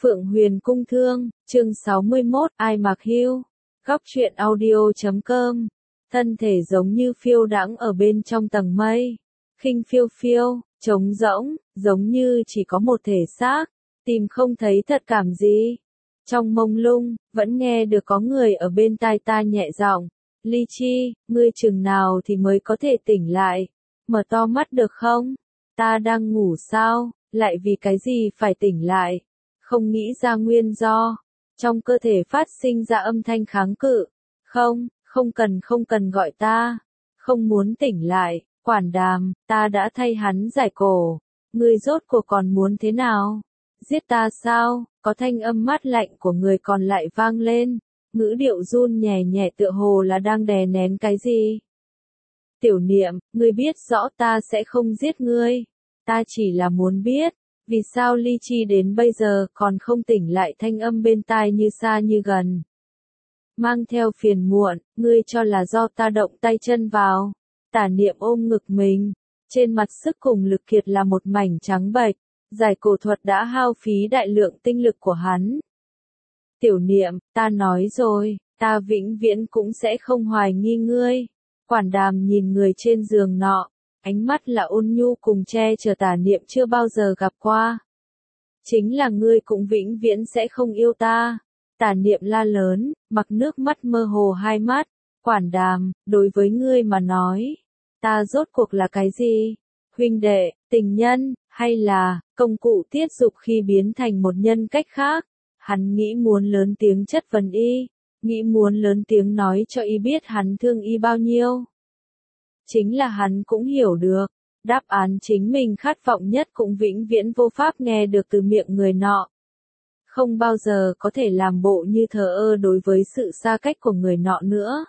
Phượng Huyền Cung Thương, chương 61, Ai Mặc Hưu. Góc truyện audio.com. Thân thể giống như phiêu đãng ở bên trong tầng mây. Khinh phiêu phiêu, trống rỗng, giống như chỉ có một thể xác, tìm không thấy thật cảm gì. Trong mông lung, vẫn nghe được có người ở bên tai ta nhẹ giọng, Ly Chi, ngươi chừng nào thì mới có thể tỉnh lại, mở to mắt được không? Ta đang ngủ sao, lại vì cái gì phải tỉnh lại? Không nghĩ ra nguyên do. Trong cơ thể phát sinh ra âm thanh kháng cự. Không cần gọi ta. Không muốn tỉnh lại, quản đàm, ta đã thay hắn giải cổ. Ngươi rốt cuộc còn muốn thế nào? Giết ta sao? Có thanh âm mát lạnh của người còn lại vang lên. Ngữ điệu run nhẹ nhẹ tựa hồ là đang đè nén cái gì? Tiểu Niệm, ngươi biết rõ ta sẽ không giết ngươi. Ta chỉ là muốn biết. Vì sao Ly Chi đến bây giờ còn không tỉnh lại, thanh âm bên tai như xa như gần. Mang theo phiền muộn, ngươi cho là do ta động tay chân vào. Tả Niệm ôm ngực mình, trên mặt sức cùng lực kiệt là một mảnh trắng bệch, giải cổ thuật đã hao phí đại lượng tinh lực của hắn. Tiểu Niệm, ta nói rồi, ta vĩnh viễn cũng sẽ không hoài nghi ngươi. Quản đàm nhìn người trên giường nọ. Ánh mắt là ôn nhu cùng che chở Tả Niệm chưa bao giờ gặp qua. Chính là ngươi cũng vĩnh viễn sẽ không yêu ta. Tả Niệm la lớn, mặc nước mắt mơ hồ hai mắt. Quản đàm, đối với ngươi mà nói, ta rốt cuộc là cái gì? Huynh đệ, tình nhân, hay là công cụ tiết dục khi biến thành một nhân cách khác? Hắn nghĩ muốn lớn tiếng chất vấn y, nghĩ muốn lớn tiếng nói cho y biết hắn thương y bao nhiêu. Chính là hắn cũng hiểu được, đáp án chính mình khát vọng nhất cũng vĩnh viễn vô pháp nghe được từ miệng người nọ. Không bao giờ có thể làm bộ như thờ ơ đối với sự xa cách của người nọ nữa.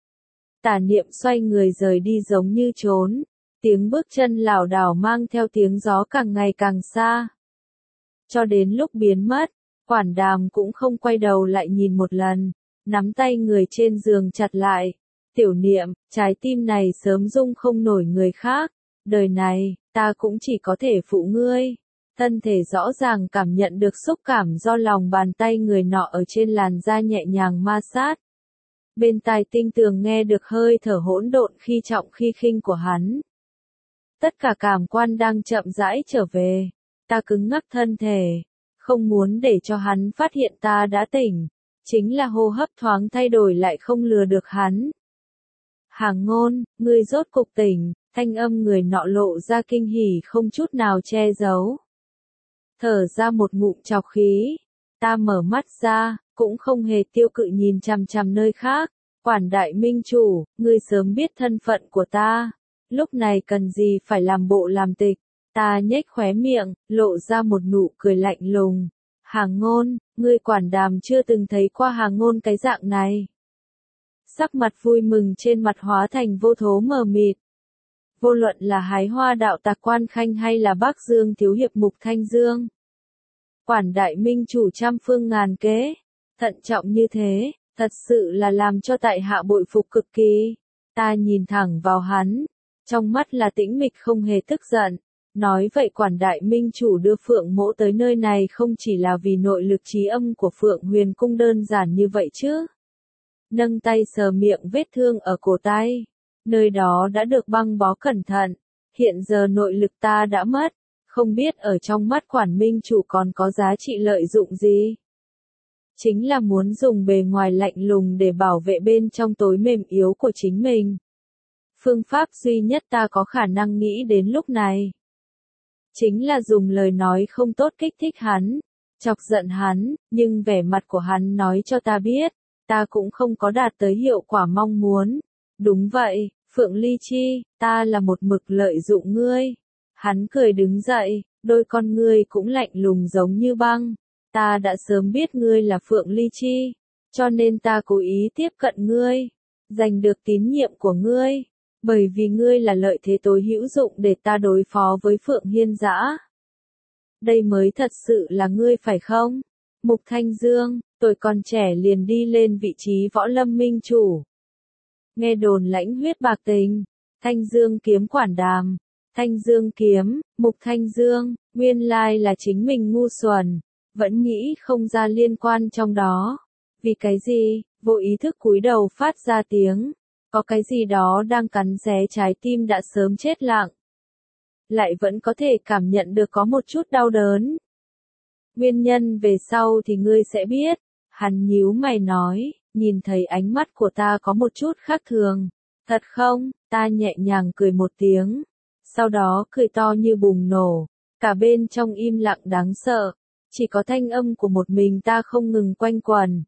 Tả Niệm xoay người rời đi giống như trốn, tiếng bước chân lảo đảo mang theo tiếng gió càng ngày càng xa. Cho đến lúc biến mất, quản đàm cũng không quay đầu lại nhìn một lần, nắm tay người trên giường chặt lại. Tiểu Niệm, trái tim này sớm dung không nổi người khác, đời này, ta cũng chỉ có thể phụ ngươi. Thân thể rõ ràng cảm nhận được xúc cảm do lòng bàn tay người nọ ở trên làn da nhẹ nhàng ma sát. Bên tai tinh tường nghe được hơi thở hỗn độn khi trọng khi khinh của hắn. Tất cả cảm quan đang chậm rãi trở về, ta cứng ngắc thân thể, không muốn để cho hắn phát hiện ta đã tỉnh, chính là hô hấp thoáng thay đổi lại không lừa được hắn. Hàng Ngôn, ngươi rốt cục tỉnh, thanh âm người nọ lộ ra kinh hỉ không chút nào che giấu. Thở ra một ngụm trọc khí, ta mở mắt ra, cũng không hề tiêu cự nhìn chằm chằm nơi khác. Quản đại minh chủ, ngươi sớm biết thân phận của ta, lúc này cần gì phải làm bộ làm tịch. Ta nhếch khóe miệng, lộ ra một nụ cười lạnh lùng. Hàng Ngôn, ngươi quản đàm chưa từng thấy qua Hàng Ngôn cái dạng này. Sắc mặt vui mừng trên mặt hóa thành vô thố mờ mịt. Vô luận là Hái Hoa đạo tặc Quan Khanh hay là Bắc Dương thiếu hiệp Mục Thanh Dương. Quản đại minh chủ trăm phương ngàn kế, thận trọng như thế, thật sự là làm cho tại hạ bội phục cực kỳ. Ta nhìn thẳng vào hắn, trong mắt là tĩnh mịch không hề tức giận. Nói vậy quản đại minh chủ đưa Phượng Mỗ tới nơi này không chỉ là vì nội lực trí âm của Phượng Huyền Cung đơn giản như vậy chứ. Nâng tay sờ miệng vết thương ở cổ tay. Nơi đó đã được băng bó cẩn thận. Hiện giờ nội lực ta đã mất. Không biết ở trong mắt quản minh chủ còn có giá trị lợi dụng gì. Chính là muốn dùng bề ngoài lạnh lùng để bảo vệ bên trong tối mềm yếu của chính mình. Phương pháp duy nhất ta có khả năng nghĩ đến lúc này. Chính là dùng lời nói không tốt kích thích hắn. Chọc giận hắn, nhưng vẻ mặt của hắn nói cho ta biết. Ta cũng không có đạt tới hiệu quả mong muốn. Đúng vậy, Phượng Ly Chi, ta là một mực lợi dụng ngươi. Hắn cười đứng dậy, đôi con ngươi cũng lạnh lùng giống như băng. Ta đã sớm biết ngươi là Phượng Ly Chi, cho nên ta cố ý tiếp cận ngươi, giành được tín nhiệm của ngươi, bởi vì ngươi là lợi thế tối hữu dụng để ta đối phó với Phượng Hiên Dã. Đây mới thật sự là ngươi phải không? Mục Thanh Dương, tuổi còn trẻ liền đi lên vị trí võ lâm minh chủ. Nghe đồn lãnh huyết bạc tình, Thanh Dương kiếm quản đàm, Thanh Dương kiếm, Mục Thanh Dương, nguyên lai là chính mình ngu xuẩn, vẫn nghĩ không ra liên quan trong đó. Vì cái gì, vô ý thức cúi đầu phát ra tiếng, có cái gì đó đang cắn xé trái tim đã sớm chết lặng. Lại vẫn có thể cảm nhận được có một chút đau đớn. Nguyên nhân về sau thì ngươi sẽ biết, hắn nhíu mày nói, nhìn thấy ánh mắt của ta có một chút khác thường. Thật không? Ta nhẹ nhàng cười một tiếng, sau đó cười to như bùng nổ, cả bên trong im lặng đáng sợ, chỉ có thanh âm của một mình ta không ngừng quanh quẩn.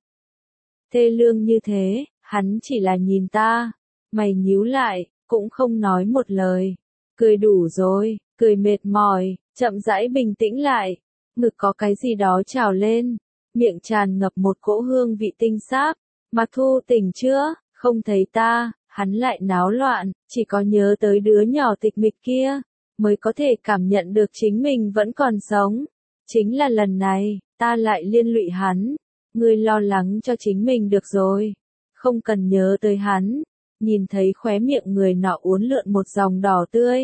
Thê lương như thế, hắn chỉ là nhìn ta, mày nhíu lại, cũng không nói một lời. Cười đủ rồi, cười mệt mỏi, chậm rãi bình tĩnh lại, ngực có cái gì đó trào lên, miệng tràn ngập một cỗ hương vị tinh sáp. Mạc Thu tỉnh chưa? Không thấy ta, hắn lại náo loạn, chỉ có nhớ tới đứa nhỏ tịch mịch kia, mới có thể cảm nhận được chính mình vẫn còn sống. Chính là lần này, ta lại liên lụy hắn. Ngươi lo lắng cho chính mình được rồi, không cần nhớ tới hắn. Nhìn thấy khóe miệng người nọ uốn lượn một dòng đỏ tươi.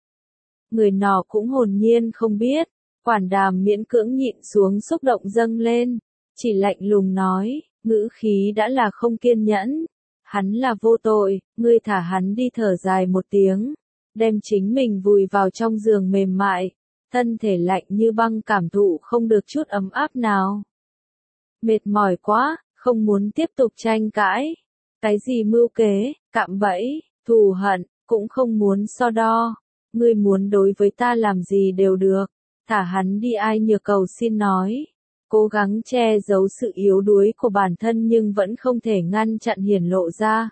Người nọ cũng hồn nhiên không biết, Quản Đàm miễn cưỡng nhịn xuống xúc động dâng lên, chỉ lạnh lùng nói, ngữ khí đã là không kiên nhẫn. Hắn là vô tội, ngươi thả hắn đi. Thở dài một tiếng, đem chính mình vùi vào trong giường mềm mại, thân thể lạnh như băng cảm thụ không được chút ấm áp nào. Mệt mỏi quá, không muốn tiếp tục tranh cãi. Cái gì mưu kế, cạm bẫy, thù hận, cũng không muốn so đo. Ngươi muốn đối với ta làm gì đều được, thả hắn đi. Ai Nhược cầu xin nói, cố gắng che giấu sự yếu đuối của bản thân nhưng vẫn không thể ngăn chặn hiển lộ ra.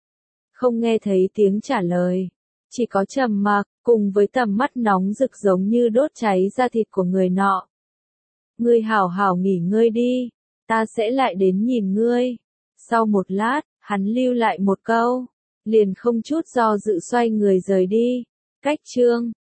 Không nghe thấy tiếng trả lời, chỉ có trầm mặc, cùng với tầm mắt nóng rực giống như đốt cháy da thịt của người nọ. Ngươi hảo hảo nghỉ ngơi đi, ta sẽ lại đến nhìn ngươi. Sau một lát, hắn lưu lại một câu, liền không chút do dự xoay người rời đi. Cách chương